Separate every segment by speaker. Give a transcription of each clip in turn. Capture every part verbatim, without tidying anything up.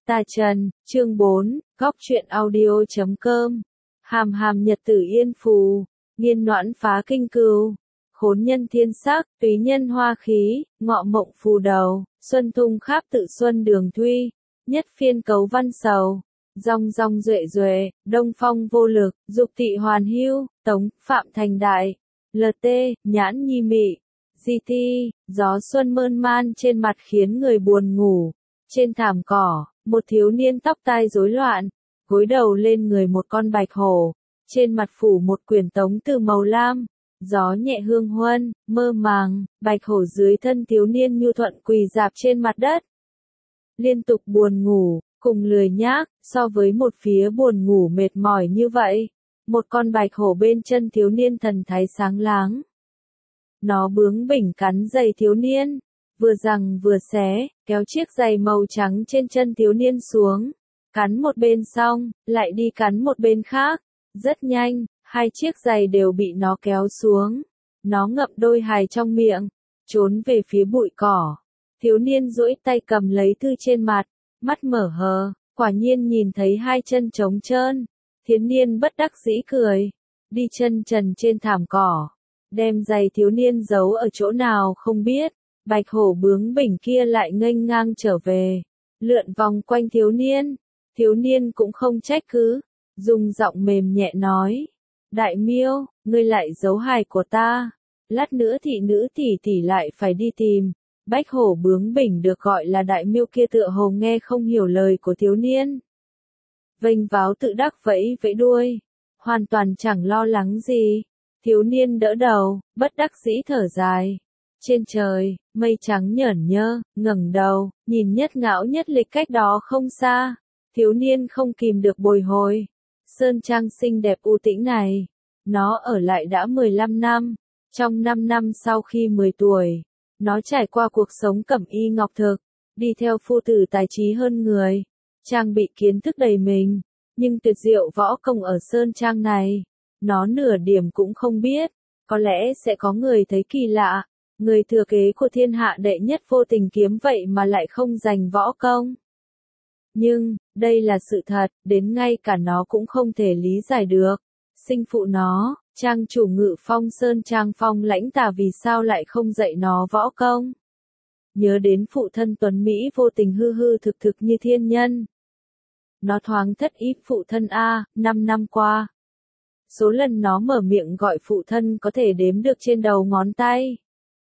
Speaker 1: Ta Trần, chương bốn, góc truyện audio chấm com. Hàm hàm nhật tử yên phù, nghiên noãn phá kinh cừu, khốn nhân thiên sắc, túy nhân hoa khí, ngọ mộng phù đầu, xuân thung kháp tự xuân đường thuy, nhất phiên cấu văn sầu, rong rong duệ duệ, đông phong vô lực, dục tị hoàn hưu, tống, phạm thành đại, lờ tê, nhãn nhi mị, di ti, gió xuân mơn man trên mặt khiến người buồn ngủ, trên thảm cỏ. Một thiếu niên tóc tai rối loạn, gối đầu lên người một con bạch hổ, trên mặt phủ một quyển tống từ màu lam, gió nhẹ hương huân, mơ màng, bạch hổ dưới thân thiếu niên nhu thuận quỳ rạp trên mặt đất. Liên tục buồn ngủ, cùng lười nhác, so với một phía buồn ngủ mệt mỏi như vậy, một con bạch hổ bên chân thiếu niên thần thái sáng láng. Nó bướng bỉnh cắn giày thiếu niên. Vừa giằng vừa xé, kéo chiếc giày màu trắng trên chân thiếu niên xuống, cắn một bên xong, lại đi cắn một bên khác, rất nhanh, hai chiếc giày đều bị nó kéo xuống, nó ngậm đôi hài trong miệng, trốn về phía bụi cỏ, thiếu niên duỗi tay cầm lấy thư trên mặt, mắt mở hờ, quả nhiên nhìn thấy hai chân trống trơn, thiếu niên bất đắc dĩ cười, đi chân trần trên thảm cỏ, đem giày thiếu niên giấu ở chỗ nào không biết. Bạch hổ bướng bỉnh kia lại nghênh ngang trở về, lượn vòng quanh thiếu niên, thiếu niên cũng không trách cứ, dùng giọng mềm nhẹ nói, đại miêu, ngươi lại giấu hài của ta, lát nữa thị nữ tỷ tỷ lại phải đi tìm, bạch hổ bướng bỉnh được gọi là đại miêu kia tựa hồ nghe không hiểu lời của thiếu niên. Vênh váo tự đắc vẫy vẫy đuôi, hoàn toàn chẳng lo lắng gì, thiếu niên đỡ đầu, bất đắc dĩ thở dài. Trên trời, mây trắng nhởn nhơ, ngẩng đầu, nhìn nhất ngão nhất lịch cách đó không xa, thiếu niên không kìm được bồi hồi. Sơn trang xinh đẹp u tĩnh này, nó ở lại đã mười lăm năm, trong năm năm sau khi mười tuổi, nó trải qua cuộc sống cẩm y ngọc thực, đi theo phu tử tài trí hơn người, trang bị kiến thức đầy mình, nhưng tuyệt diệu võ công ở Sơn trang này, nó nửa điểm cũng không biết, có lẽ sẽ có người thấy kỳ lạ. Người thừa kế của thiên hạ đệ nhất vô tình kiếm vậy mà lại không giành võ công. Nhưng, đây là sự thật, đến ngay cả nó cũng không thể lý giải được. Sinh phụ nó, trang chủ Ngự Phong Sơn Trang Phong Lãnh Tà vì sao lại không dạy nó võ công. Nhớ đến phụ thân tuấn Mỹ vô tình hư hư thực thực như thiên nhân. Nó thoáng thất ý phụ thân A, năm năm qua. Số lần nó mở miệng gọi phụ thân có thể đếm được trên đầu ngón tay.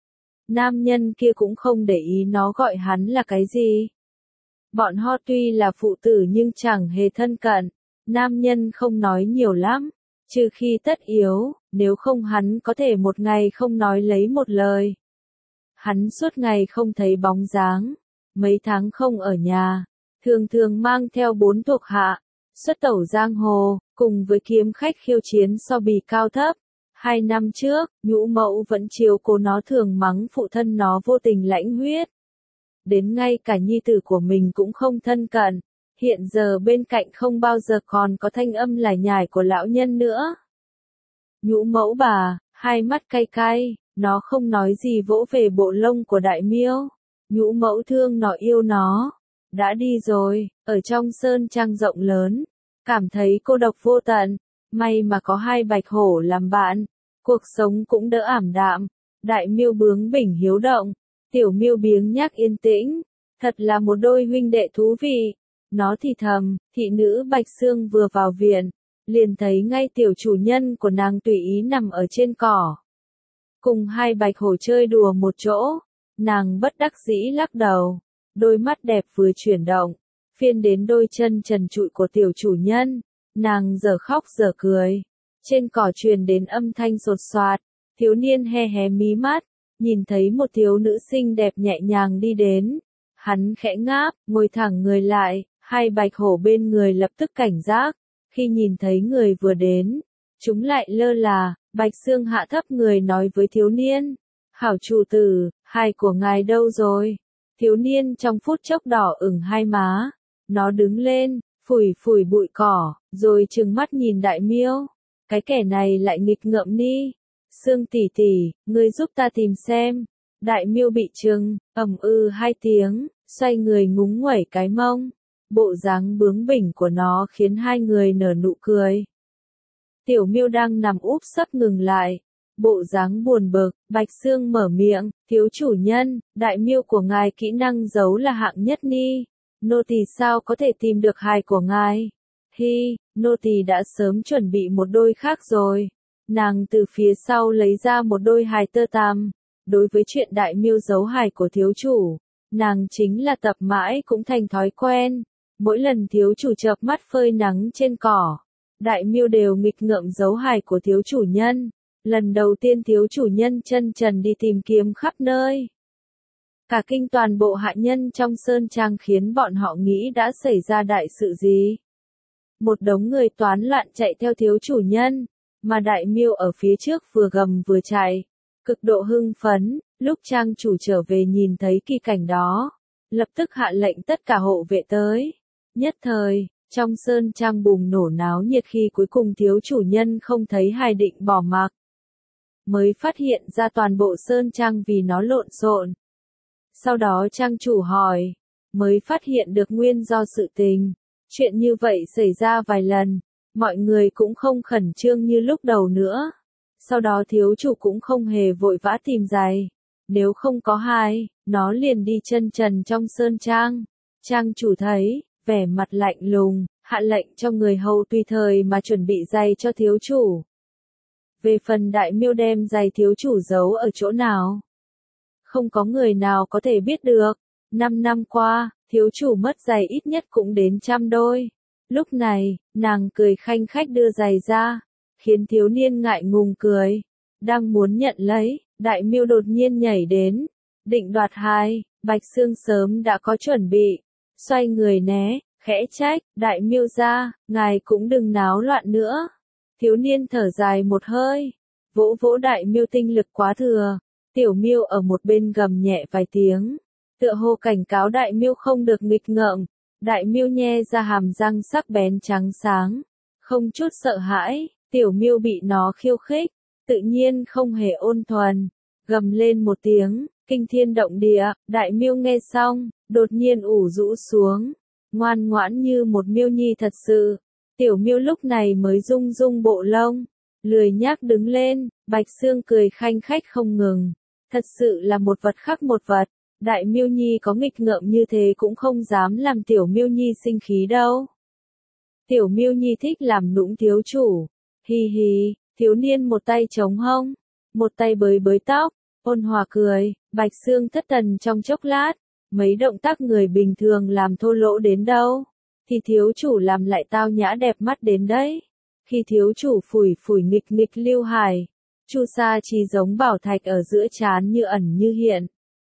Speaker 1: Nam nhân kia cũng không để ý nó gọi hắn là cái gì. Bọn họ tuy là phụ tử nhưng chẳng hề thân cận, nam nhân không nói nhiều lắm, trừ khi tất yếu, nếu không hắn có thể một ngày không nói lấy một lời. Hắn suốt ngày không thấy bóng dáng, mấy tháng không ở nhà, thường thường mang theo bốn thuộc hạ, xuất tẩu giang hồ, cùng với kiếm khách khiêu chiến so bì cao thấp. Hai năm trước, nhũ mẫu vẫn chiếu cố nó thường mắng phụ thân nó vô tình lãnh huyết. Đến ngay cả nhi tử của mình cũng không thân cận, hiện giờ bên cạnh không bao giờ còn có thanh âm lải nhải của lão nhân nữa. Nhũ mẫu bà, hai mắt cay cay, nó không nói gì vỗ về bộ lông của đại miêu. Nhũ mẫu thương nó yêu nó, đã đi rồi, ở trong sơn trang rộng lớn, cảm thấy cô độc vô tận. May mà có hai bạch hổ làm bạn, cuộc sống cũng đỡ ảm đạm, đại miêu bướng bỉnh hiếu động, tiểu miêu biếng nhác yên tĩnh, thật là một đôi huynh đệ thú vị. Nó thì thầm, thị nữ Bạch Sương vừa vào viện, liền thấy ngay tiểu chủ nhân của nàng tùy ý nằm ở trên cỏ. Cùng hai bạch hổ chơi đùa một chỗ, nàng bất đắc dĩ lắc đầu, đôi mắt đẹp vừa chuyển động, phiên đến đôi chân trần trụi của tiểu chủ nhân. Nàng giờ khóc giờ cười, trên cỏ truyền đến âm thanh sột soạt, thiếu niên he hé mí mắt, nhìn thấy một thiếu nữ xinh đẹp nhẹ nhàng đi đến, hắn khẽ ngáp, ngồi thẳng người lại, hai bạch hổ bên người lập tức cảnh giác, khi nhìn thấy người vừa đến, chúng lại lơ là, Bạch Sương hạ thấp người nói với thiếu niên, hảo chủ tử, hài của ngài đâu rồi, thiếu niên trong phút chốc đỏ ửng hai má, nó đứng lên, phủi phủi bụi cỏ, rồi trừng mắt nhìn đại miêu, cái kẻ này lại nghịch ngợm ni, Sương tỷ tỷ, ngươi giúp ta tìm xem, đại miêu bị trừng, ầm ư hai tiếng, xoay người ngúng nguẩy cái mông, Bộ dáng bướng bỉnh của nó khiến hai người nở nụ cười. Tiểu Miêu đang nằm úp sấp ngừng lại, bộ dáng buồn bực. Bạch Xương mở miệng, thiếu chủ nhân, đại miêu của ngài kỹ năng giấu là hạng nhất ni. Nô tỳ sao có thể tìm được hài của ngài? Hi, nô tỳ đã sớm chuẩn bị một đôi khác rồi. Nàng từ phía sau lấy ra một đôi hài tơ tằm. Đối với chuyện đại miêu giấu hài của thiếu chủ, nàng chính là tập mãi cũng thành thói quen. Mỗi lần thiếu chủ chợp mắt phơi nắng trên cỏ, đại miêu đều nghịch ngợm giấu hài của thiếu chủ nhân. Lần đầu tiên thiếu chủ nhân chân trần đi tìm kiếm khắp nơi. Cả kinh toàn bộ hạ nhân trong sơn trang khiến bọn họ nghĩ đã xảy ra đại sự gì. Một đống người toán loạn chạy theo thiếu chủ nhân, mà đại miêu ở phía trước vừa gầm vừa chạy, cực độ hưng phấn. Lúc trang chủ trở về nhìn thấy kỳ cảnh đó, lập tức hạ lệnh tất cả hộ vệ tới. Nhất thời, trong sơn trang bùng nổ náo nhiệt khi cuối cùng thiếu chủ nhân không thấy hài định bỏ mặc. Mới phát hiện ra toàn bộ sơn trang vì nó lộn xộn. Sau đó trang chủ hỏi, mới phát hiện được nguyên do sự tình. Chuyện như vậy xảy ra vài lần, mọi người cũng không khẩn trương như lúc đầu nữa. Sau đó thiếu chủ cũng không hề vội vã tìm giày. Nếu không có hai, nó liền đi chân trần trong sơn trang. Trang chủ thấy, vẻ mặt lạnh lùng, hạ lệnh cho người hầu tùy thời mà chuẩn bị giày cho thiếu chủ. Về phần đại miêu đem giày thiếu chủ giấu ở chỗ nào, không có người nào có thể biết được. Năm năm qua, thiếu chủ mất giày ít nhất cũng đến trăm đôi. Lúc này, nàng cười khanh khách đưa giày ra, khiến thiếu niên ngại ngùng cười. Đang muốn nhận lấy, đại miêu đột nhiên nhảy đến, định đoạt hai. Bạch Xương sớm đã có chuẩn bị, xoay người né, khẽ trách, đại miêu ra, ngài cũng đừng náo loạn nữa. Thiếu niên thở dài một hơi, vỗ vỗ đại miêu tinh lực quá thừa. Tiểu miêu ở một bên gầm nhẹ vài tiếng, tựa hồ cảnh cáo đại miêu không được nghịch ngợm. Đại miêu nhe ra hàm răng sắc bén trắng sáng, không chút sợ hãi. Tiểu miêu bị nó khiêu khích, tự nhiên không hề ôn thuần, gầm lên một tiếng, kinh thiên động địa. Đại miêu nghe xong, đột nhiên ủ rũ xuống, ngoan ngoãn như một miêu nhi thật sự. Tiểu miêu lúc này mới rung rung bộ lông, lười nhác đứng lên. Bạch Xương cười khanh khách không ngừng, thật sự là một vật khác một vật. Đại miêu nhi có nghịch ngợm như thế cũng không dám làm tiểu miêu nhi sinh khí đâu. Tiểu miêu nhi thích làm nũng thiếu chủ. Hi hi, thiếu niên một tay chống hông, một tay bới bới tóc, ôn hòa cười. Bạch Xương thất thần trong chốc lát, mấy động tác người bình thường làm thô lỗ đến đâu, thì thiếu chủ làm lại tao nhã đẹp mắt đến đấy. Khi thiếu chủ phủi phủi nghịch nghịch lưu hài, chu sa chi giống bảo thạch ở giữa trán như ẩn như hiện.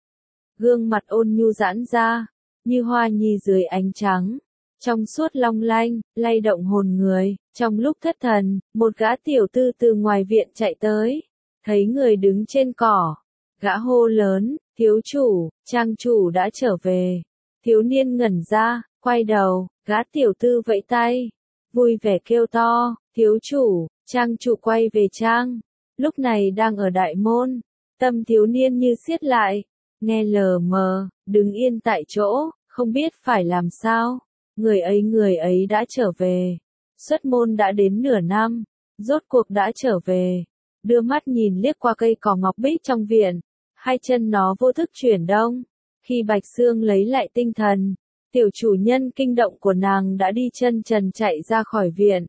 Speaker 1: Gương mặt ôn nhu giãn ra, như hoa nhi dưới ánh trắng, trong suốt long lanh, lay động hồn người. Trong lúc thất thần, một gã tiểu tư từ ngoài viện chạy tới, thấy người đứng trên cỏ, gã hô lớn, thiếu chủ, trang chủ đã trở về. Thiếu niên ngẩn ra, quay đầu, gã tiểu tư vẫy tay, vui vẻ kêu to, thiếu chủ, trang chủ quay về trang. Lúc này đang ở đại môn, tâm thiếu niên như siết lại, nghe lờ mờ, đứng yên tại chỗ, không biết phải làm sao. Người ấy người ấy đã trở về. Xuất môn đã đến nửa năm, rốt cuộc đã trở về. Đưa mắt nhìn liếc qua cây cỏ ngọc bích trong viện, hai chân nó vô thức chuyển động. Khi Bạch Xương lấy lại tinh thần, tiểu chủ nhân kinh động của nàng đã đi chân trần chạy ra khỏi viện.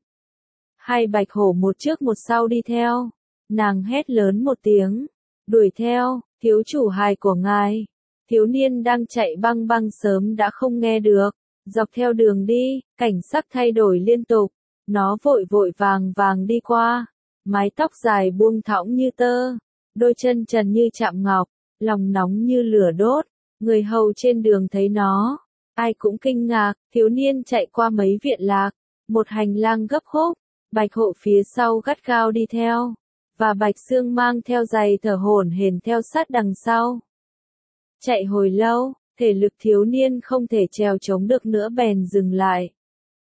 Speaker 1: Hai bạch hổ một trước một sau đi theo. Nàng hét lớn một tiếng, đuổi theo, thiếu chủ hài của ngài. Thiếu niên đang chạy băng băng sớm đã không nghe được. Dọc theo đường đi, cảnh sắc thay đổi liên tục. Nó vội vội vàng vàng đi qua, mái tóc dài buông thõng như tơ, đôi chân trần như chạm ngọc, lòng nóng như lửa đốt. Người hầu trên đường thấy nó, ai cũng kinh ngạc. Thiếu niên chạy qua mấy viện lạc, một hành lang gấp khúc, bạch hộ phía sau gắt gao đi theo, và Bạch Xương mang theo giày thở hổn hển theo sát đằng sau. Chạy hồi lâu, thể lực thiếu niên không thể trèo chống được nữa bèn dừng lại.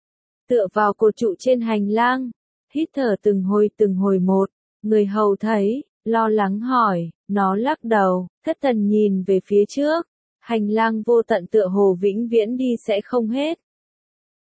Speaker 1: Tựa vào cột trụ trên hành lang, hít thở từng hồi từng hồi một. Người hầu thấy, lo lắng hỏi, nó lắc đầu, thất thần nhìn về phía trước. Hành lang vô tận tựa hồ vĩnh viễn đi sẽ không hết.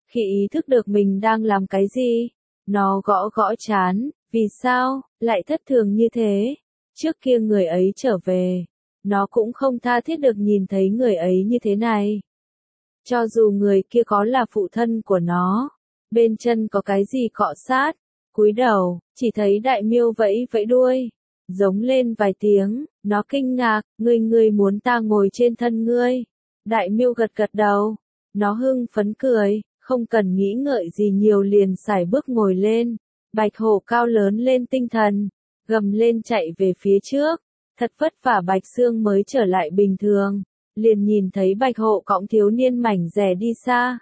Speaker 1: Khi ý thức được mình đang làm cái gì, nó gõ gõ trán, vì sao, lại thất thường như thế? Trước kia người ấy trở về, nó cũng không tha thiết được nhìn thấy người ấy như thế này. Cho dù người kia có là phụ thân của nó, bên chân có cái gì cọ sát, cúi đầu, chỉ thấy đại miêu vẫy vẫy đuôi, giống lên vài tiếng, nó kinh ngạc, ngươi ngươi muốn ta ngồi trên thân ngươi. Đại miêu gật gật đầu, nó hưng phấn cười, không cần nghĩ ngợi gì nhiều liền sải bước ngồi lên. Bạch hổ cao lớn lên tinh thần, gầm lên chạy về phía trước, thật vất vả Bạch Xương mới trở lại bình thường, liền nhìn thấy Bạch hổ cõng thiếu niên mảnh rẻ đi xa.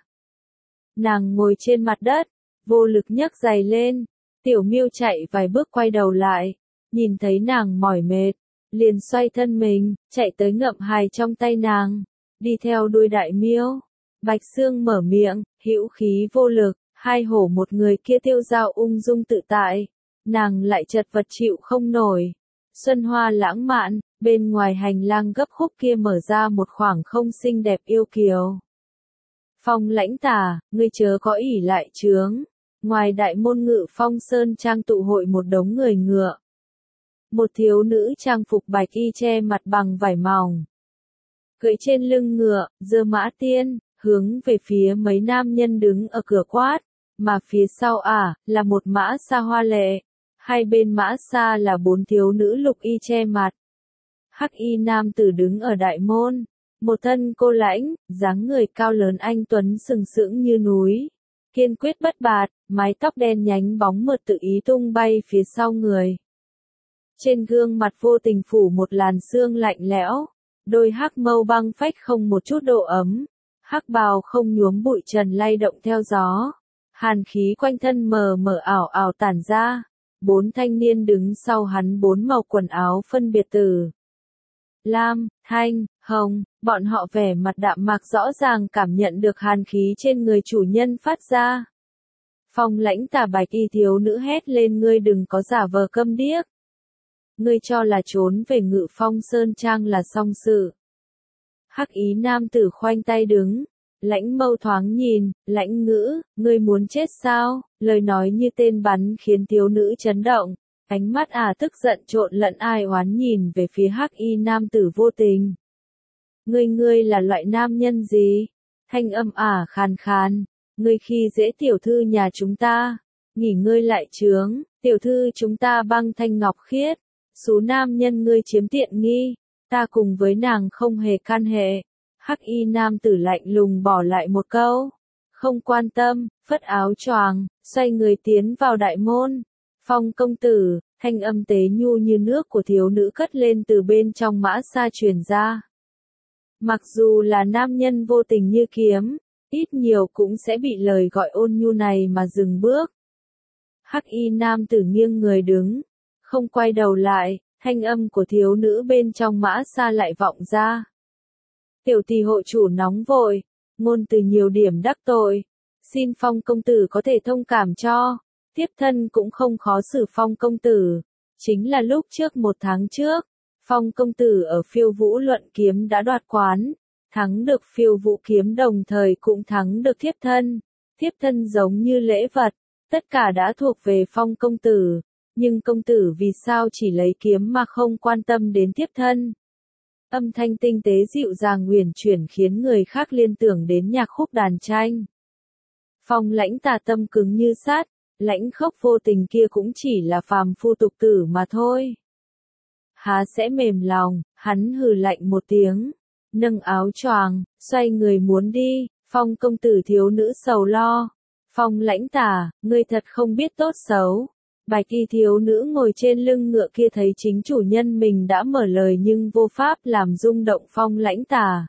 Speaker 1: Nàng ngồi trên mặt đất, vô lực nhấc giày lên, tiểu miêu chạy vài bước quay đầu lại, nhìn thấy nàng mỏi mệt, liền xoay thân mình, chạy tới ngậm hài trong tay nàng, đi theo đuôi đại miêu. Bạch Xương mở miệng, hữu khí vô lực, hai hổ một người kia tiêu dao ung dung tự tại, nàng lại chật vật chịu không nổi. Xuân hoa lãng mạn, bên ngoài hành lang gấp khúc kia mở ra một khoảng không xinh đẹp yêu kiều. Phong Lãnh Tà, ngươi chớ có ỷ lại chướng. Ngoài đại môn Ngự Phong Sơn trang tụ hội một đống người ngựa. Một thiếu nữ trang phục bạch y che mặt bằng vải mỏng, cưỡi trên lưng ngựa, giơ mã tiên, hướng về phía mấy nam nhân đứng ở cửa quát, mà phía sau ả, à, là một mã xa hoa lệ, hai bên mã xa là bốn thiếu nữ lục y che mặt. Hắc y nam tử đứng ở đại môn, một thân cô lãnh, dáng người cao lớn anh tuấn sừng sững như núi, kiên quyết bất bạt, mái tóc đen nhánh bóng mượt tự ý tung bay phía sau người. Trên gương mặt vô tình phủ một làn sương lạnh lẽo, đôi hắc mâu băng phách không một chút độ ấm, hắc bào không nhuốm bụi trần lay động theo gió, hàn khí quanh thân mờ mờ ảo ảo tản ra, bốn thanh niên đứng sau hắn bốn màu quần áo phân biệt từ lam, thanh, hồng, bọn họ vẻ mặt đạm mạc rõ ràng cảm nhận được hàn khí trên người chủ nhân phát ra. Phong Lãnh Tà bạch y thiếu nữ hét lên, ngươi đừng có giả vờ câm điếc. Ngươi cho là trốn về Ngự Phong Sơn Trang là xong sự. Hắc ý nam tử khoanh tay đứng, lãnh mâu thoáng nhìn, lãnh ngữ, ngươi muốn chết sao? Lời nói như tên bắn khiến thiếu nữ chấn động, ánh mắt ả à tức giận trộn lẫn ai oán nhìn về phía hắc y nam tử vô tình. Ngươi ngươi là loại nam nhân gì? Thanh âm ả à khàn khàn, ngươi khi dễ tiểu thư nhà chúng ta, nghỉ ngơi lại chướng, tiểu thư chúng ta băng thanh ngọc khiết, số nam nhân ngươi chiếm tiện nghi, ta cùng với nàng không hề can hệ. Hắc y nam tử lạnh lùng bỏ lại một câu, không quan tâm, phất áo choàng, xoay người tiến vào đại môn. Phong công tử, thanh âm tế nhu như nước của thiếu nữ cất lên từ bên trong mã xa truyền ra. Mặc dù là nam nhân vô tình như kiếm, ít nhiều cũng sẽ bị lời gọi ôn nhu này mà dừng bước. Hắc y nam tử nghiêng người đứng, không quay đầu lại, thanh âm của thiếu nữ bên trong mã xa lại vọng ra. Tiểu tỷ hộ chủ nóng vội, ngôn từ nhiều điểm đắc tội, xin Phong công tử có thể thông cảm cho, tiếp thân cũng không khó xử Phong công tử. Chính là lúc trước một tháng trước, Phong công tử ở phiêu vũ luận kiếm đã đoạt quán, thắng được phiêu vũ kiếm đồng thời cũng thắng được thiếp thân. Thiếp thân giống như lễ vật, tất cả đã thuộc về Phong công tử, nhưng công tử vì sao chỉ lấy kiếm mà không quan tâm đến thiếp thân? Âm thanh tinh tế dịu dàng huyền chuyển khiến người khác liên tưởng đến nhạc khúc đàn tranh. Phong Lãnh Tà tâm cứng như sắt, lãnh khốc vô tình kia cũng chỉ là phàm phu tục tử mà thôi. Há sẽ mềm lòng, hắn hừ lạnh một tiếng, nâng áo choàng, xoay người muốn đi. Phong công tử thiếu nữ sầu lo. Phong Lãnh Tà, ngươi thật không biết tốt xấu. Bạch y thiếu nữ ngồi trên lưng ngựa kia thấy chính chủ nhân mình đã mở lời nhưng vô pháp làm rung động Phong Lãnh Tà.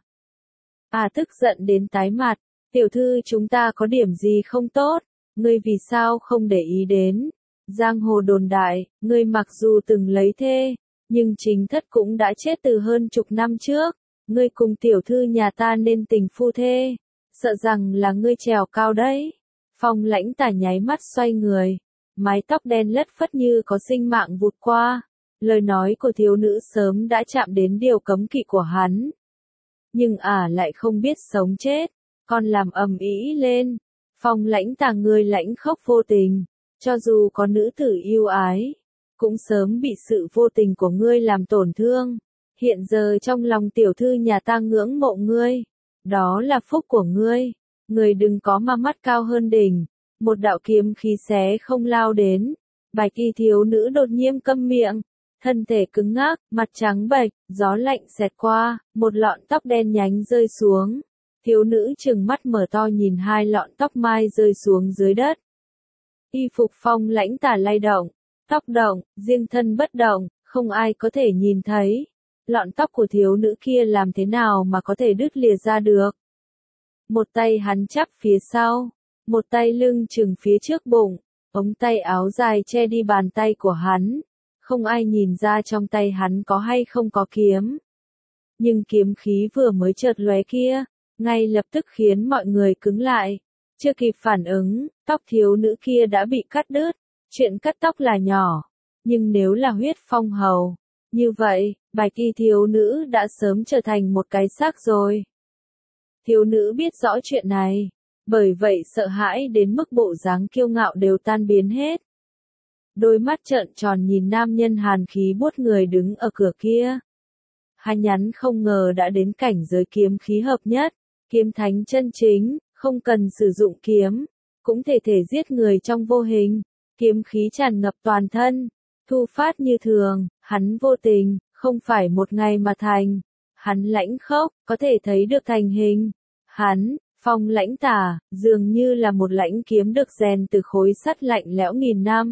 Speaker 1: À tức giận đến tái mặt, tiểu thư chúng ta có điểm gì không tốt, ngươi vì sao không để ý đến? Giang hồ đồn đại, ngươi mặc dù từng lấy thê, nhưng chính thất cũng đã chết từ hơn chục năm trước, ngươi cùng tiểu thư nhà ta nên tình phu thê, sợ rằng là ngươi trèo cao đấy. Phong Lãnh Tà nháy mắt xoay người, mái tóc đen lất phất như có sinh mạng vụt qua, lời nói của thiếu nữ sớm đã chạm đến điều cấm kỵ của hắn. Nhưng ả à lại không biết sống chết, còn làm ầm ĩ lên. Phong Lãnh Tà người lãnh khốc vô tình, cho dù có nữ tử yêu ái, cũng sớm bị sự vô tình của ngươi làm tổn thương. Hiện giờ trong lòng tiểu thư nhà ta ngưỡng mộ ngươi, đó là phúc của ngươi, ngươi đừng có mà mắt cao hơn đỉnh. Một đạo kiếm khí xé không lao đến, bạch y thiếu nữ đột nhiên câm miệng, thân thể cứng ngắc, mặt trắng bệch, gió lạnh xẹt qua, một lọn tóc đen nhánh rơi xuống. Thiếu nữ trừng mắt mở to nhìn hai lọn tóc mai rơi xuống dưới đất. Y phục Phong Lãnh Tà lay động, tóc động, riêng thân bất động, không ai có thể nhìn thấy. Lọn tóc của thiếu nữ kia làm thế nào mà có thể đứt lìa ra được. Một tay hắn chắp phía sau, một tay lưng chừng phía trước bụng, ống tay áo dài che đi bàn tay của hắn. Không ai nhìn ra trong tay hắn có hay không có kiếm. Nhưng kiếm khí vừa mới chợt lóe kia, ngay lập tức khiến mọi người cứng lại. Chưa kịp phản ứng, tóc thiếu nữ kia đã bị cắt đứt. Chuyện cắt tóc là nhỏ, nhưng nếu là huyết phong hầu, như vậy, bạch y thiếu nữ đã sớm trở thành một cái xác rồi. Thiếu nữ biết rõ chuyện này, bởi vậy sợ hãi đến mức bộ dáng kiêu ngạo đều tan biến hết. Đôi mắt trợn tròn nhìn nam nhân hàn khí buốt người đứng ở cửa kia. Hắn nhắn không ngờ đã đến cảnh giới kiếm khí hợp nhất, kiếm thánh chân chính, không cần sử dụng kiếm, cũng thể thể giết người trong vô hình, kiếm khí tràn ngập toàn thân, thu phát như thường, hắn vô tình, không phải một ngày mà thành, hắn lãnh khốc, có thể thấy được thành hình, hắn, Phong Lãnh Tà, dường như là một lãnh kiếm được rèn từ khối sắt lạnh lẽo nghìn năm.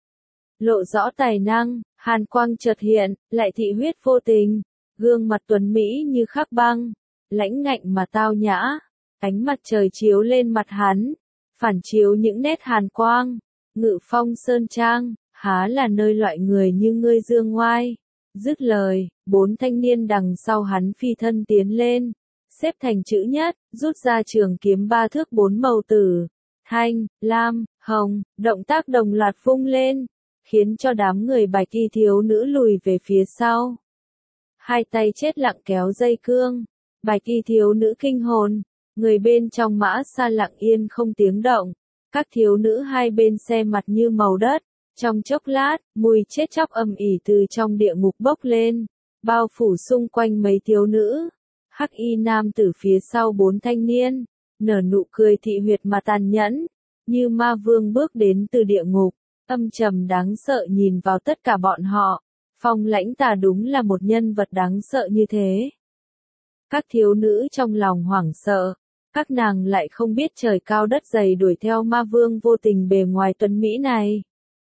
Speaker 1: Lộ rõ tài năng, hàn quang chợt hiện, lại thị huyết vô tình, gương mặt tuấn mỹ như khắc băng, lãnh ngạnh mà tao nhã, ánh mặt trời chiếu lên mặt hắn, phản chiếu những nét hàn quang, Ngự Phong Sơn Trang, há là nơi loại người như ngươi dương ngoai. Dứt lời, bốn thanh niên đằng sau hắn phi thân tiến lên, xếp thành chữ nhất, rút ra trường kiếm ba thước bốn màu tử, thanh, lam, hồng, động tác đồng loạt vung lên, khiến cho đám người bạch y thiếu nữ lùi về phía sau. Hai tay chết lặng kéo dây cương, bạch y thiếu nữ kinh hồn, người bên trong mã xa lặng yên không tiếng động, các thiếu nữ hai bên xe mặt như màu đất. Trong chốc lát, mùi chết chóc ầm ỉ từ trong địa ngục bốc lên, bao phủ xung quanh mấy thiếu nữ. Hắc y nam tử phía sau bốn thanh niên, nở nụ cười thị huyệt mà tàn nhẫn, như ma vương bước đến từ địa ngục, âm trầm đáng sợ nhìn vào tất cả bọn họ. Phong Lãnh Tà đúng là một nhân vật đáng sợ như thế. Các thiếu nữ trong lòng hoảng sợ, các nàng lại không biết trời cao đất dày đuổi theo ma vương vô tình bề ngoài tuấn mỹ này.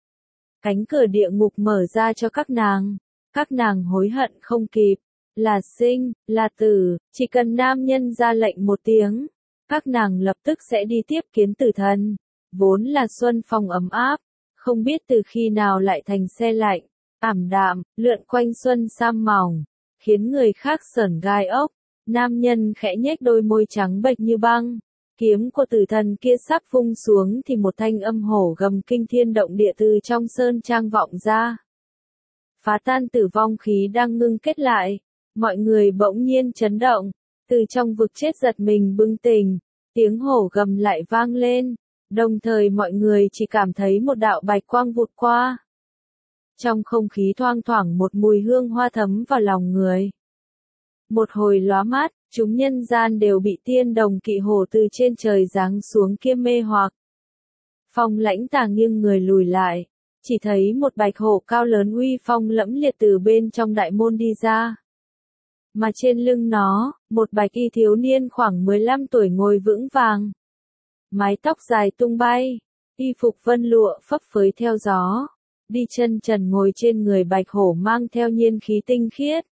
Speaker 1: Cánh cửa địa ngục mở ra cho các nàng, các nàng hối hận không kịp, là sinh, là tử, chỉ cần nam nhân ra lệnh một tiếng, các nàng lập tức sẽ đi tiếp kiến tử thần, vốn là xuân phong ấm áp, không biết từ khi nào lại thành xe lạnh, ảm đạm, lượn quanh xuân sam mỏng, khiến người khác sởn gai ốc, nam nhân khẽ nhếch đôi môi trắng bệch như băng. Kiếm của tử thần kia sắp vung xuống thì một thanh âm hổ gầm kinh thiên động địa từ trong sơn trang vọng ra. Phá tan tử vong khí đang ngưng kết lại, mọi người bỗng nhiên chấn động, từ trong vực chết giật mình bừng tỉnh, tiếng hổ gầm lại vang lên, đồng thời mọi người chỉ cảm thấy một đạo bạch quang vụt qua. Trong không khí thoang thoảng một mùi hương hoa thấm vào lòng người. Một hồi lóa mắt, chúng nhân gian đều bị tiên đồng kỵ hổ từ trên trời giáng xuống kia mê hoặc. Phong Lãnh Tà nghiêng người lùi lại, chỉ thấy một bạch hổ cao lớn uy phong lẫm liệt từ bên trong đại môn đi ra. Mà trên lưng nó, một bạch y thiếu niên khoảng mười lăm tuổi ngồi vững vàng. Mái tóc dài tung bay, y phục vân lụa phấp phới theo gió, đi chân trần ngồi trên người bạch hổ mang theo nhiên khí tinh khiết.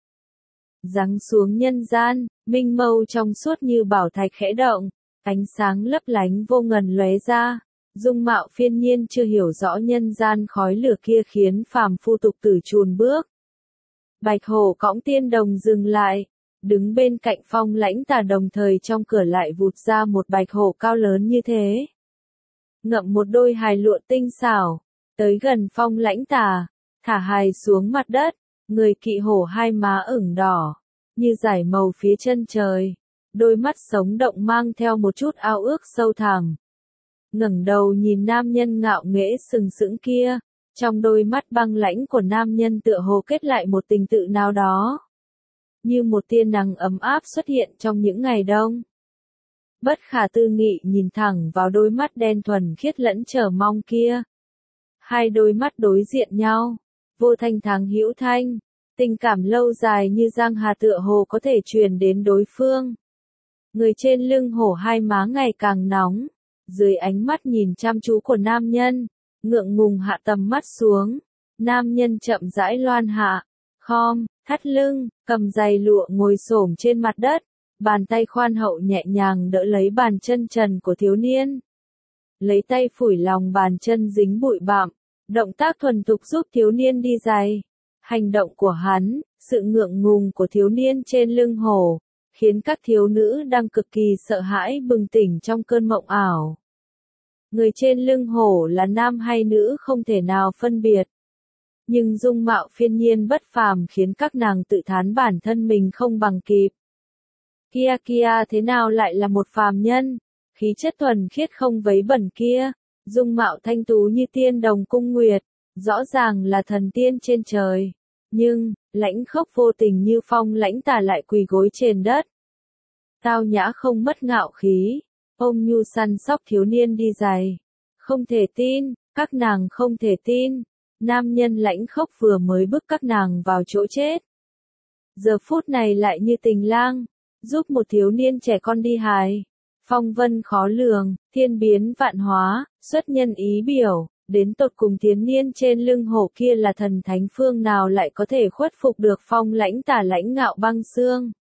Speaker 1: Giáng xuống nhân gian, minh mâu trong suốt như bảo thạch khẽ động, ánh sáng lấp lánh vô ngần lóe ra, dung mạo phiên nhiên chưa hiểu rõ nhân gian khói lửa kia khiến phàm phu tục tử chùn bước. Bạch hổ cõng tiên đồng dừng lại, đứng bên cạnh Phong Lãnh Tà, đồng thời trong cửa lại vụt ra một bạch hổ cao lớn như thế. Ngậm một đôi hài lụa tinh xảo, tới gần Phong Lãnh Tà, thả hài xuống mặt đất. Người kỵ hổ hai má ửng đỏ, như dải màu phía chân trời, đôi mắt sống động mang theo một chút ao ước sâu thẳm. ngẩng đầu nhìn nam nhân ngạo nghễ sừng sững kia, trong đôi mắt băng lãnh của nam nhân tựa hồ kết lại một tình tự nào đó. Như một tia nắng ấm áp xuất hiện trong những ngày đông. Bất khả tư nghị nhìn thẳng vào đôi mắt đen thuần khiết lẫn chờ mong kia. Hai đôi mắt đối diện nhau, vô thanh thắng hữu thanh, tình cảm lâu dài như giang hà tựa hồ có thể truyền đến đối phương. Người trên lưng hổ hai má ngày càng nóng, dưới ánh mắt nhìn chăm chú của nam nhân, ngượng ngùng hạ tầm mắt xuống, nam nhân chậm rãi loan hạ, khom, thắt lưng, cầm giày lụa ngồi xổm trên mặt đất, bàn tay khoan hậu nhẹ nhàng đỡ lấy bàn chân trần của thiếu niên. Lấy tay phủi lòng bàn chân dính bụi bặm, động tác thuần thục giúp thiếu niên đi giày. Hành động của hắn, sự ngượng ngùng của thiếu niên trên lưng hổ, khiến các thiếu nữ đang cực kỳ sợ hãi bừng tỉnh trong cơn mộng ảo. Người trên lưng hổ là nam hay nữ không thể nào phân biệt. Nhưng dung mạo phiên nhiên bất phàm khiến các nàng tự thán bản thân mình không bằng kịp. Kia kia thế nào lại là một phàm nhân, khí chất thuần khiết không vấy bẩn kia, dung mạo thanh tú như tiên đồng cung nguyệt, rõ ràng là thần tiên trên trời. Nhưng, lãnh khốc vô tình như Phong Lãnh Tà lại quỳ gối trên đất. Tao nhã không mất ngạo khí, ôm nhu săn sóc thiếu niên đi giày. Không thể tin, các nàng không thể tin, nam nhân lãnh khốc vừa mới bức các nàng vào chỗ chết. Giờ phút này lại như tình lang, giúp một thiếu niên trẻ con đi hài. Phong vân khó lường, thiên biến vạn hóa, xuất nhân ý biểu. Đến tột cùng thiếu niên trên lưng hổ kia là thần thánh phương nào lại có thể khuất phục được Phong Lãnh Tà lãnh ngạo băng xương.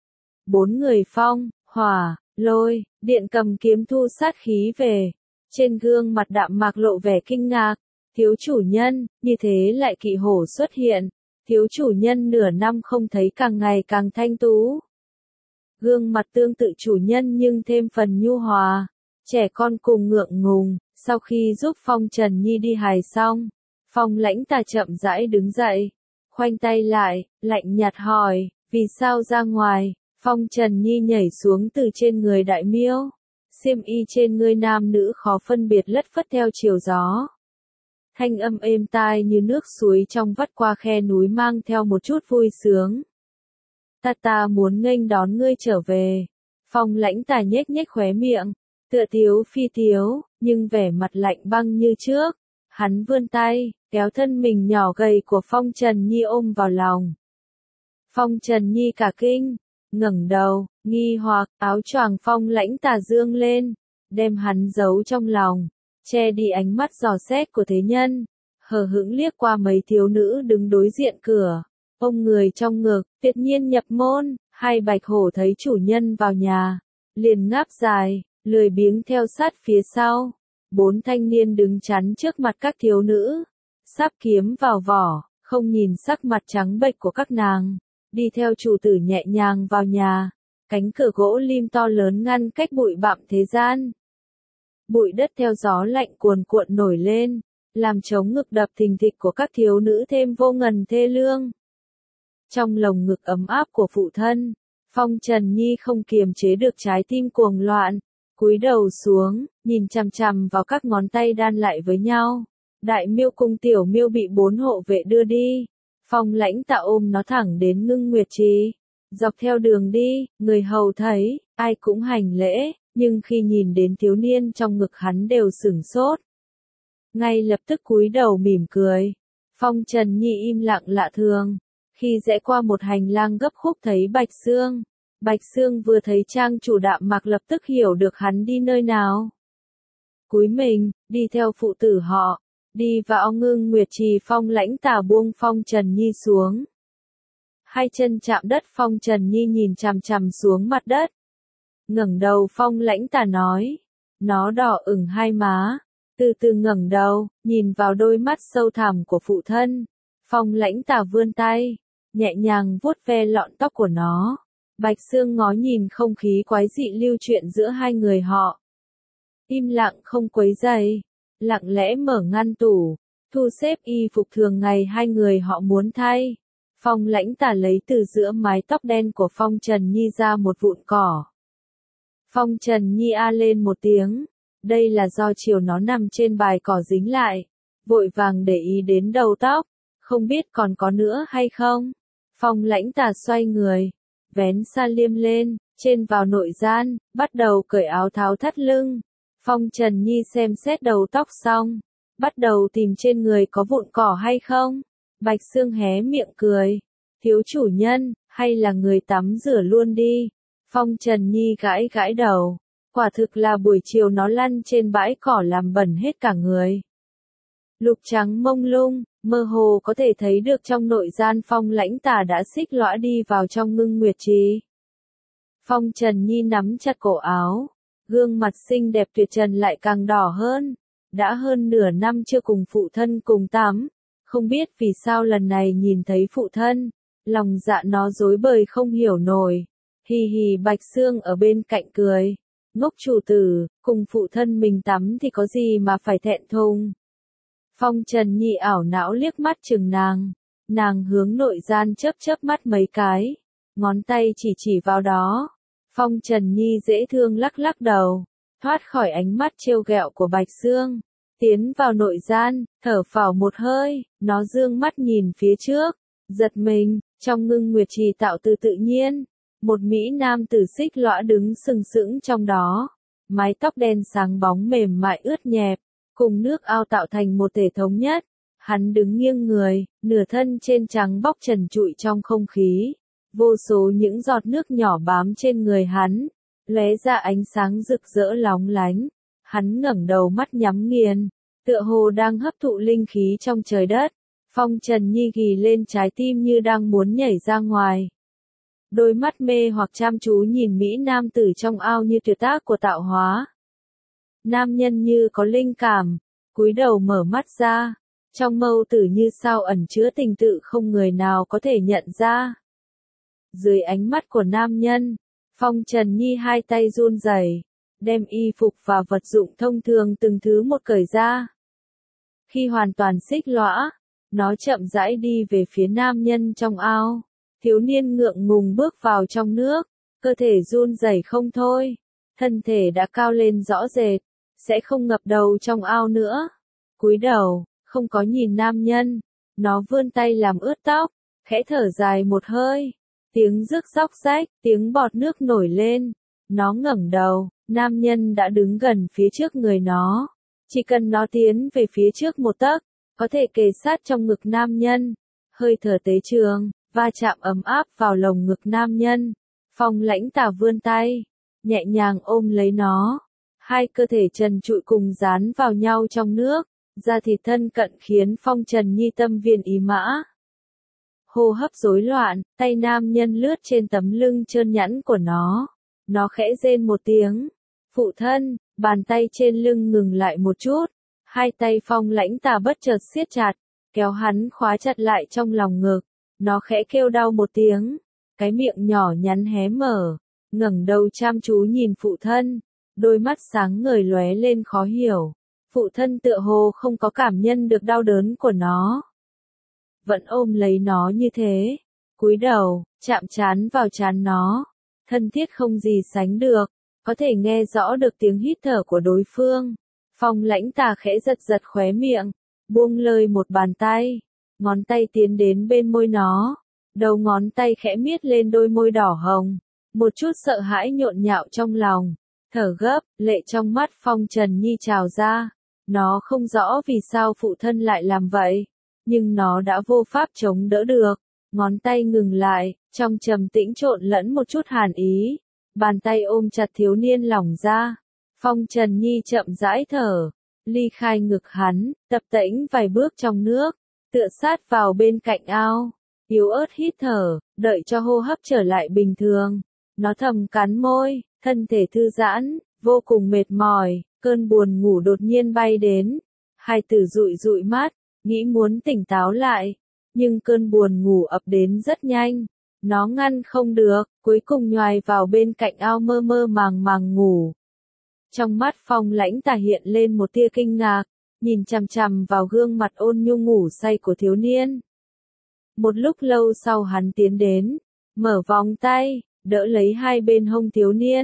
Speaker 1: Bốn người phong, hỏa, lôi, điện cầm kiếm thu sát khí về. Trên gương mặt đạm mạc lộ vẻ kinh ngạc. Thiếu chủ nhân, như thế lại kỵ hổ xuất hiện. Thiếu chủ nhân nửa năm không thấy càng ngày càng thanh tú. Gương mặt tương tự chủ nhân nhưng thêm phần nhu hòa. Trẻ con cùng ngượng ngùng. Sau khi giúp Phong Trần Nhi đi hài xong, Phong Lãnh Tà chậm rãi đứng dậy, khoanh tay lại, lạnh nhạt hỏi, vì sao ra ngoài? Phong Trần Nhi nhảy xuống từ trên người đại miêu, xiêm y trên người nam nữ khó phân biệt lất phất theo chiều gió. Thanh âm êm tai như nước suối trong vắt qua khe núi mang theo một chút vui sướng. Ta ta muốn nghênh đón ngươi trở về. Phong Lãnh Tà nhếch nhếch khóe miệng, tựa tiếu phi tiếu, nhưng vẻ mặt lạnh băng như trước. Hắn vươn tay, kéo thân mình nhỏ gầy của Phong Trần Nhi ôm vào lòng. Phong Trần Nhi cả kinh, ngẩng đầu, nghi hoặc, áo choàng Phong Lãnh Tà dương lên, đem hắn giấu trong lòng, che đi ánh mắt dò xét của thế nhân, hờ hững liếc qua mấy thiếu nữ đứng đối diện cửa, ôm người trong ngực, tuyệt nhiên nhập môn, hai bạch hổ thấy chủ nhân vào nhà, liền ngáp dài, lười biếng theo sát phía sau. Bốn thanh niên đứng chắn trước mặt các thiếu nữ, sắp kiếm vào vỏ, không nhìn sắc mặt trắng bệch của các nàng, đi theo chủ tử nhẹ nhàng vào nhà, cánh cửa gỗ lim to lớn ngăn cách bụi bặm thế gian. Bụi đất theo gió lạnh cuồn cuộn nổi lên, làm trống ngực đập thình thịch của các thiếu nữ thêm vô ngần thê lương. Trong lồng ngực ấm áp của phụ thân, Phong Trần Nhi không kiềm chế được trái tim cuồng loạn. Cúi đầu xuống, nhìn chằm chằm vào các ngón tay đan lại với nhau. Đại miêu cùng tiểu miêu bị bốn hộ vệ đưa đi. Phong Lãnh Tà ôm nó thẳng đến Ngưng Nguyệt Trì. Dọc theo đường đi, người hầu thấy, ai cũng hành lễ, nhưng khi nhìn đến thiếu niên trong ngực hắn đều sửng sốt. Ngay lập tức cúi đầu mỉm cười. Phong Trần Nhi im lặng lạ thường. Khi rẽ qua một hành lang gấp khúc thấy Bạch Sương. Bạch Sương vừa thấy trang chủ đạm mạc lập tức hiểu được hắn đi nơi nào. Cúi mình, đi theo phụ tử họ, đi vào Ngưng Nguyệt Trì. Phong Lãnh Tà buông Phong Trần Nhi xuống. Hai chân chạm đất. Phong Trần Nhi nhìn chằm chằm xuống mặt đất. Ngẩng đầu Phong Lãnh Tà nói. Nó đỏ ửng hai má. Từ từ ngẩng đầu, nhìn vào đôi mắt sâu thẳm của phụ thân. Phong Lãnh Tà vươn tay, nhẹ nhàng vuốt ve lọn tóc của nó. Bạch Sương ngó nhìn không khí quái dị lưu chuyển giữa hai người họ. Im lặng không quấy rầy, lặng lẽ mở ngăn tủ, thu xếp y phục thường ngày hai người họ muốn thay. Phong Lãnh Tà lấy từ giữa mái tóc đen của Phong Trần Nhi ra một vụn cỏ. Phong Trần Nhi a lên một tiếng, Đây là do chiều nó nằm trên bài cỏ dính lại. Vội vàng để ý đến đầu tóc. Không biết còn có nữa hay không? Phong Lãnh Tà xoay người. Vén sa liêm lên, trên vào nội gian, bắt đầu cởi áo tháo thắt lưng. Phong Trần Nhi xem xét đầu tóc xong. Bắt đầu tìm trên người có vụn cỏ hay không? Bạch Sương hé miệng cười. Thiếu chủ nhân, hay là người tắm rửa luôn đi. Phong Trần Nhi gãi gãi đầu. Quả thực là buổi chiều nó lăn trên bãi cỏ làm bẩn hết cả người. Lục trắng mông lung, mơ hồ có thể thấy được trong nội gian Phong Lãnh Tà đã xích lõa đi vào trong Ngưng Nguyệt Trì. Phong Trần Nhi nắm chặt cổ áo, gương mặt xinh đẹp tuyệt trần lại càng đỏ hơn. Đã hơn nửa năm chưa cùng phụ thân cùng tắm, không biết vì sao lần này nhìn thấy phụ thân, lòng dạ nó rối bời không hiểu nổi. Hì hì Bạch Sương ở bên cạnh cười. Ngốc chủ tử, cùng phụ thân mình tắm thì có gì mà phải thẹn thùng. Phong Trần Nhi ảo não liếc mắt chừng nàng. Nàng hướng nội gian chớp chớp mắt mấy cái. Ngón tay chỉ chỉ vào đó. Phong Trần Nhi dễ thương lắc lắc đầu. Thoát khỏi ánh mắt trêu ghẹo của Bạch Sương. Tiến vào nội gian, thở phào một hơi. Nó dương mắt nhìn phía trước. Giật mình, trong Ngưng Nguyệt Trì tạo từ tự nhiên. Một mỹ nam tử xích lõa đứng sừng sững trong đó. Mái tóc đen sáng bóng mềm mại ướt nhẹp. Cùng nước ao tạo thành một thể thống nhất. Hắn đứng nghiêng người, nửa thân trên trắng bóc trần trụi trong không khí. Vô số những giọt nước nhỏ bám trên người hắn, lóe ra ánh sáng rực rỡ lóng lánh. Hắn ngẩng đầu mắt nhắm nghiền, tựa hồ đang hấp thụ linh khí trong trời đất. Phong Trần Nhi ghi lên trái tim như đang muốn nhảy ra ngoài. Đôi mắt mê hoặc chăm chú nhìn mỹ nam tử trong ao như tuyệt tác của tạo hóa. Nam nhân như có linh cảm, cúi đầu mở mắt ra, trong mâu tử như sao ẩn chứa tình tự không người nào có thể nhận ra. Dưới ánh mắt của nam nhân, Phong Trần Nhi hai tay run rẩy, đem y phục và vật dụng thông thường từng thứ một cởi ra. Khi hoàn toàn xích lõa, nó chậm rãi đi về phía nam nhân trong ao. Thiếu niên ngượng ngùng bước vào trong nước, cơ thể run rẩy không thôi, thân thể đã cao lên rõ rệt, sẽ không ngập đầu trong ao nữa. Cúi đầu, không có nhìn nam nhân, nó vươn tay làm ướt tóc, khẽ thở dài một hơi. Tiếng rước róc rách, tiếng bọt nước nổi lên. Nó ngẩng đầu, nam nhân đã đứng gần phía trước người nó. Chỉ cần nó tiến về phía trước một tấc, có thể kề sát trong ngực nam nhân. Hơi thở tế trường, va chạm ấm áp vào lồng ngực nam nhân. Phong Lãnh Tà vươn tay, nhẹ nhàng ôm lấy nó. Hai cơ thể trần trụi cùng dán vào nhau trong nước, da thịt thân cận khiến Phong Trần Nhi tâm viên ý mã. Hô hấp rối loạn, tay nam nhân lướt trên tấm lưng trơn nhẵn của nó. Nó khẽ rên một tiếng. Phụ thân, bàn tay trên lưng ngừng lại một chút. Hai tay Phong Lãnh Tà bất chợt siết chặt, kéo hắn khóa chặt lại trong lòng ngực. Nó khẽ kêu đau một tiếng. Cái miệng nhỏ nhắn hé mở, ngẩng đầu chăm chú nhìn phụ thân. Đôi mắt sáng ngời lóe lên khó hiểu. Phụ thân tựa hồ không có cảm nhận được đau đớn của nó. Vẫn ôm lấy nó như thế. Cúi đầu, chạm trán vào trán nó. Thân thiết không gì sánh được. Có thể nghe rõ được tiếng hít thở của đối phương. Phong Lãnh Tà khẽ giật giật khóe miệng. Buông lơi một bàn tay. Ngón tay tiến đến bên môi nó. Đầu ngón tay khẽ miết lên đôi môi đỏ hồng. Một chút sợ hãi nhộn nhạo trong lòng. Thở gấp, lệ trong mắt Phong Trần Nhi trào ra. Nó không rõ vì sao phụ thân lại làm vậy. Nhưng nó đã vô pháp chống đỡ được. Ngón tay ngừng lại, trong trầm tĩnh trộn lẫn một chút hàn ý. Bàn tay ôm chặt thiếu niên lỏng ra. Phong Trần Nhi chậm rãi thở. Ly khai ngực hắn, tập tễnh vài bước trong nước. Tựa sát vào bên cạnh ao. Yếu ớt hít thở, đợi cho hô hấp trở lại bình thường. Nó thầm cắn môi, thân thể thư giãn, vô cùng mệt mỏi. Cơn buồn ngủ đột nhiên bay đến. Hai tử dụi dụi mắt, nghĩ muốn tỉnh táo lại. Nhưng cơn buồn ngủ ập đến rất nhanh. Nó ngăn không được, cuối cùng nhoài vào bên cạnh ao mơ mơ màng màng ngủ. Trong mắt Phong Lãnh Tà hiện lên một tia kinh ngạc, nhìn chằm chằm vào gương mặt ôn nhu ngủ say của thiếu niên. Một lúc lâu sau hắn tiến đến, mở vòng tay, đỡ lấy hai bên hông thiếu niên.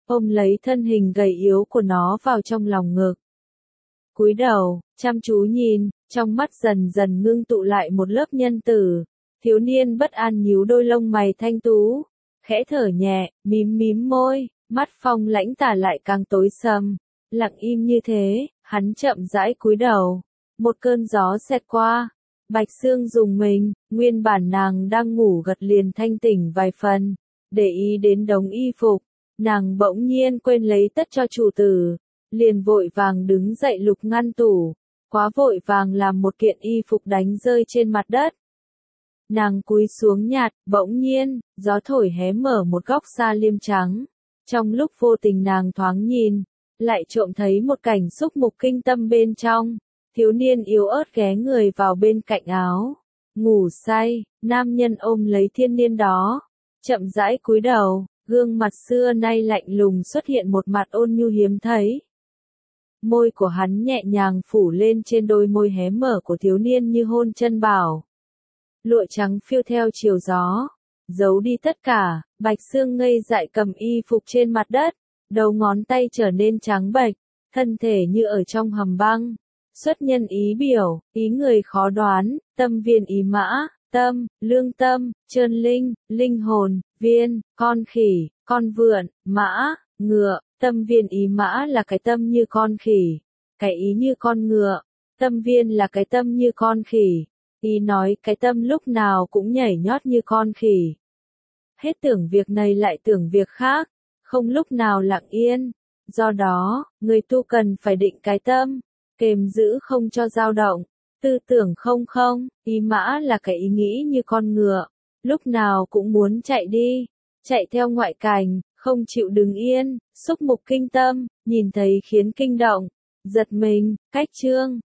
Speaker 1: ôm lấy thân hình gầy yếu của nó vào trong lòng ngực. Cúi đầu, chăm chú nhìn, trong mắt dần dần ngưng tụ lại một lớp nhân tử. Thiếu niên bất an nhíu đôi lông mày thanh tú, khẽ thở nhẹ, mím mím môi, mắt Phong Lãnh Tà lại càng tối sầm. Lặng im như thế, hắn chậm rãi cúi đầu. Một cơn gió xẹt qua, Bạch Sương dùng mình, nguyên bản nàng đang ngủ gật liền thanh tỉnh vài phần, để ý đến đống y phục, nàng bỗng nhiên quên lấy tất cho chủ tử, liền vội vàng đứng dậy lục ngăn tủ, quá vội vàng làm một kiện y phục đánh rơi trên mặt đất. Nàng cúi xuống nhặt, bỗng nhiên, gió thổi hé mở một góc sa liêm trắng. Trong lúc vô tình nàng thoáng nhìn, lại trộm thấy một cảnh xúc mục kinh tâm bên trong. Thiếu niên yếu ớt ghé người vào bên cạnh áo. Ngủ say, nam nhân ôm lấy thiên niên đó. Chậm rãi cúi đầu, gương mặt xưa nay lạnh lùng xuất hiện một mặt ôn nhu hiếm thấy. Môi của hắn nhẹ nhàng phủ lên trên đôi môi hé mở của thiếu niên như hôn chân bảo. Lụa trắng phiêu theo chiều gió, giấu đi tất cả. Bạch Sương ngây dại cầm y phục trên mặt đất, đầu ngón tay trở nên trắng bệch, thân thể như ở trong hầm băng. Xuất nhân ý biểu, ý người khó đoán, tâm viên ý mã, tâm, lương tâm, trơn linh, linh hồn, viên, con khỉ, con vượn, mã, ngựa. Tâm viên ý mã là cái tâm như con khỉ, cái ý như con ngựa. Tâm viên là cái tâm như con khỉ, ý nói cái tâm lúc nào cũng nhảy nhót như con khỉ. Hết tưởng việc này lại tưởng việc khác, không lúc nào lặng yên. Do đó, người tu cần phải định cái tâm, kềm giữ không cho dao động. Tư tưởng không không, ý mã là cái ý nghĩ như con ngựa, lúc nào cũng muốn chạy đi, chạy theo ngoại cảnh, không chịu đứng yên. Xúc mục kinh tâm, nhìn thấy khiến kinh động, giật mình. Cách chương